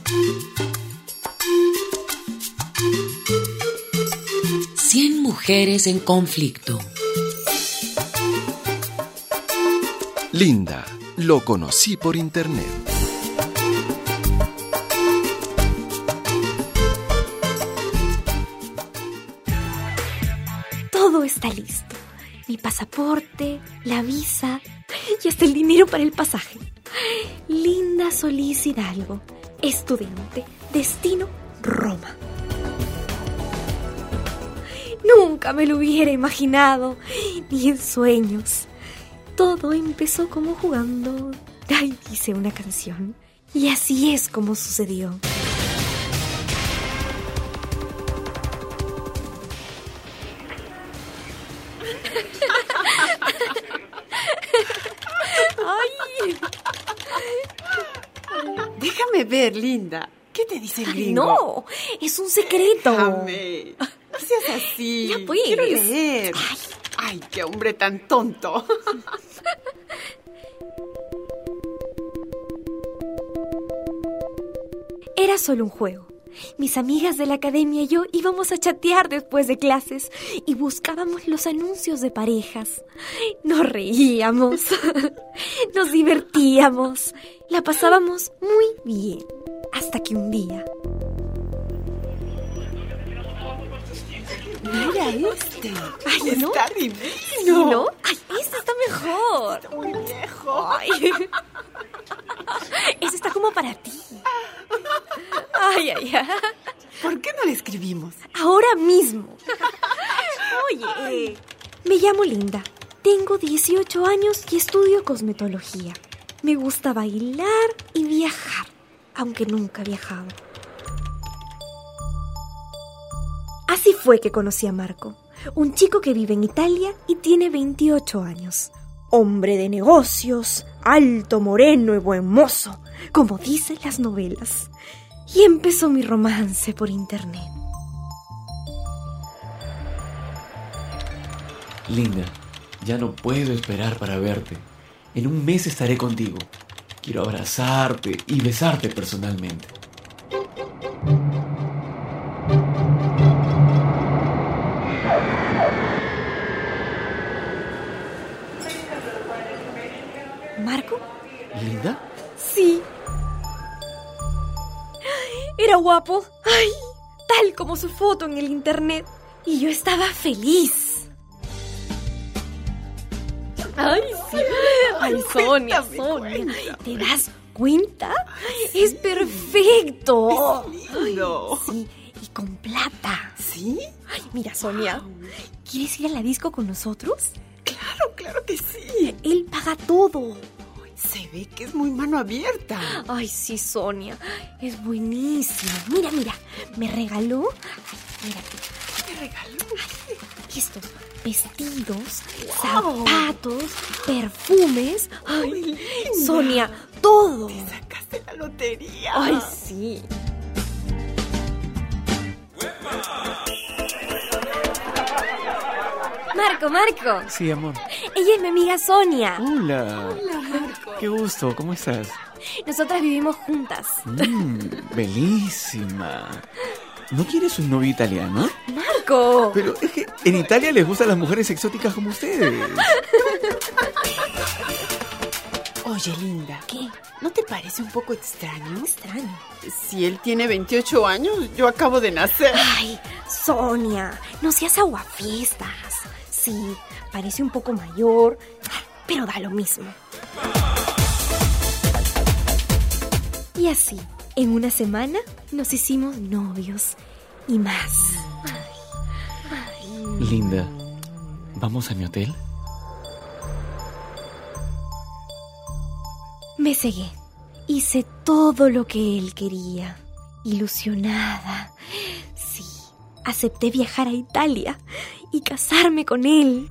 Cien mujeres en conflicto. Linda, lo conocí por internet. Todo está listo. Mi pasaporte, la visa y hasta el dinero para el pasaje. Linda Solís Hidalgo, estudiante, destino Roma. Nunca me lo hubiera imaginado, ni en sueños. Todo empezó como jugando. Ay, dice una canción. Y así es como sucedió. ¡Ay! Déjame ver, Linda. ¿Qué te dice el gringo? No, es un secreto. Déjame. No seas así. Ya pues. Quiero leer. Ay, qué hombre tan tonto. Era solo un juego. Mis amigas de la academia y yo íbamos a chatear después de clases y buscábamos los anuncios de parejas. Nos reíamos, nos divertíamos, la pasábamos muy bien, hasta que un día... Mira este. Ay, ¿no? Está divino. ¿Sí, no? Ay, este está mejor. Está muy viejo. Ay. Este está como para ti. Ay, ay, ay. ¿Por qué no le escribimos? Ahora mismo. Oye, me llamo Linda. Tengo 18 años y estudio cosmetología. Me gusta bailar y viajar, aunque nunca he viajado. Así fue que conocí a Marco, un chico que vive en Italia y tiene 28 años. Hombre de negocios, alto, moreno y buen mozo, como dicen las novelas. Y empezó mi romance por internet. Linda, ya no puedo esperar para verte. En un mes estaré contigo. Quiero abrazarte y besarte personalmente. ¿Marco? ¿Linda? Sí. Era guapo. Ay, tal como su foto en el internet. Y yo estaba feliz. Ay, sí. Ay, Sonia, Cuéntame. ¿te das cuenta? Es perfecto. Es lindo. Sí, y con plata. ¿Sí? Ay, mira, Sonia, ¿quieres ir a la disco con nosotros? Claro que sí. Él paga todo. Se ve que es muy mano abierta. Ay, sí, Sonia, es buenísimo. Mira, me regaló... Ay, mira, ¿Qué regalo? estos vestidos, zapatos, perfumes. Ay, Linda. Sonia, todo. Te sacaste la lotería. Ay, sí. Marco. Sí, amor. Ella es mi amiga Sonia. Hola. Hola, Marco. Qué gusto, ¿cómo estás? Nosotras vivimos juntas. Bellísima. ¿No quieres un novio italiano? Marco. Pero es que en Italia les gustan las mujeres exóticas como ustedes. Oye, Linda. ¿Qué? ¿No te parece un poco extraño? Extraño. Si él tiene 28 años, yo acabo de nacer. Ay, Sonia, no seas aguafiestas. Sí, parece un poco mayor, pero da lo mismo. Y así, en una semana, nos hicimos novios. Y más. Linda, ¿vamos a mi hotel? Me cegué. Hice todo lo que él quería. Ilusionada. Sí, acepté viajar a Italia y casarme con él.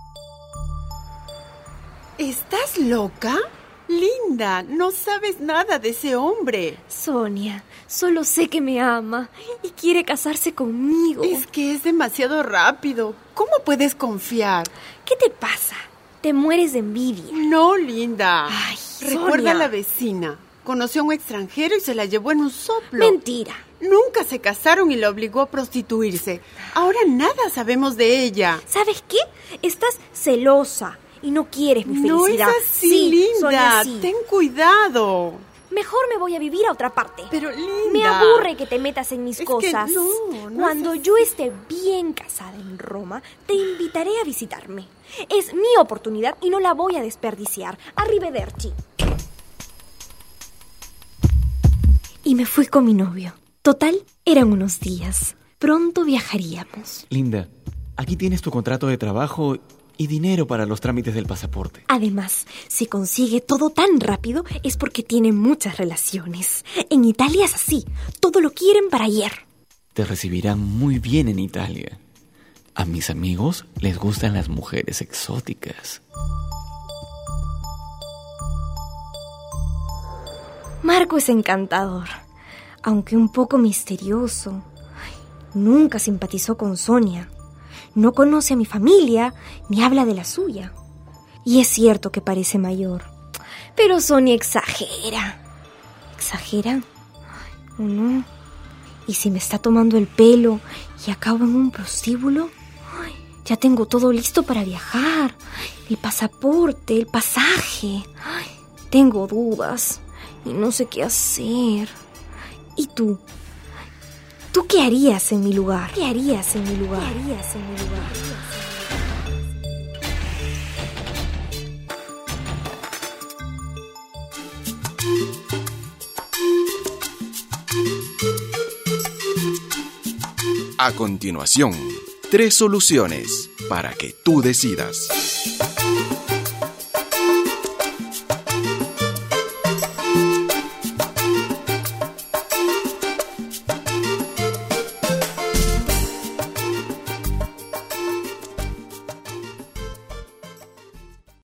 ¿Estás loca? Linda, no sabes nada de ese hombre. Sonia, solo sé que me ama y quiere casarse conmigo. Es que es demasiado rápido. ¿Cómo puedes confiar? ¿Qué te pasa? Te mueres de envidia. No, Linda. Ay, Recuerda Sonia. a la vecina. Conoció a un extranjero y se la llevó en un soplo. Mentira. Nunca se casaron y la obligó a prostituirse. Ahora nada sabemos de ella. ¿Sabes qué? Estás celosa y no quieres mi felicidad. No es así, Sí, soy Linda. así. Ten cuidado. Mejor me voy a vivir a otra parte. Pero, Linda... Me aburre que te metas en mis Es cosas. que no Cuando es así. yo esté bien casada en Roma, te invitaré a visitarme. Es mi oportunidad y no la voy a desperdiciar. Arrivederci. Y me fui con mi novio. Total, eran unos días. Pronto viajaríamos. Linda, aquí tienes tu contrato de trabajo y dinero para los trámites del pasaporte. Además, si consigue todo tan rápido es porque tiene muchas relaciones. En Italia es así. Todo lo quieren para ayer. Te recibirán muy bien en Italia. A mis amigos les gustan las mujeres exóticas. Marco es encantador, aunque un poco misterioso. Nunca simpatizó con Sonia. No conoce a mi familia, ni habla de la suya. Y es cierto que parece mayor. Pero Sonia exagera. ¿Exagera? ¿O no? ¿Y si me está tomando el pelo y acabo en un prostíbulo? Ay, ya tengo todo listo para viajar. El pasaporte, el pasaje. Ay, tengo dudas y no sé qué hacer. ¿Y tú? ¿Tú qué harías en mi lugar? ¿Qué harías en mi lugar? ¿Qué harías en mi lugar? A continuación, 3 soluciones para que tú decidas.